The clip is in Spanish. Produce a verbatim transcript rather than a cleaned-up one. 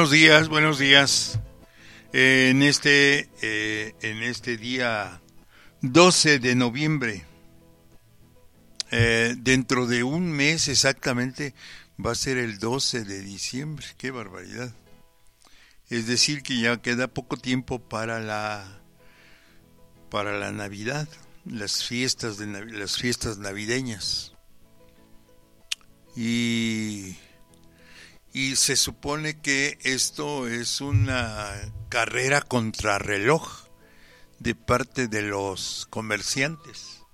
buenos días, buenos días. Eh, en este eh, en este día doce de noviembre, eh, dentro de un mes exactamente, va a ser el doce de diciembre. ¡Qué barbaridad! Es decir, que ya queda poco tiempo para la para la Navidad, las fiestas de Navi- las fiestas navideñas. Y Y se supone que esto es una carrera contrarreloj de parte de los comerciantes.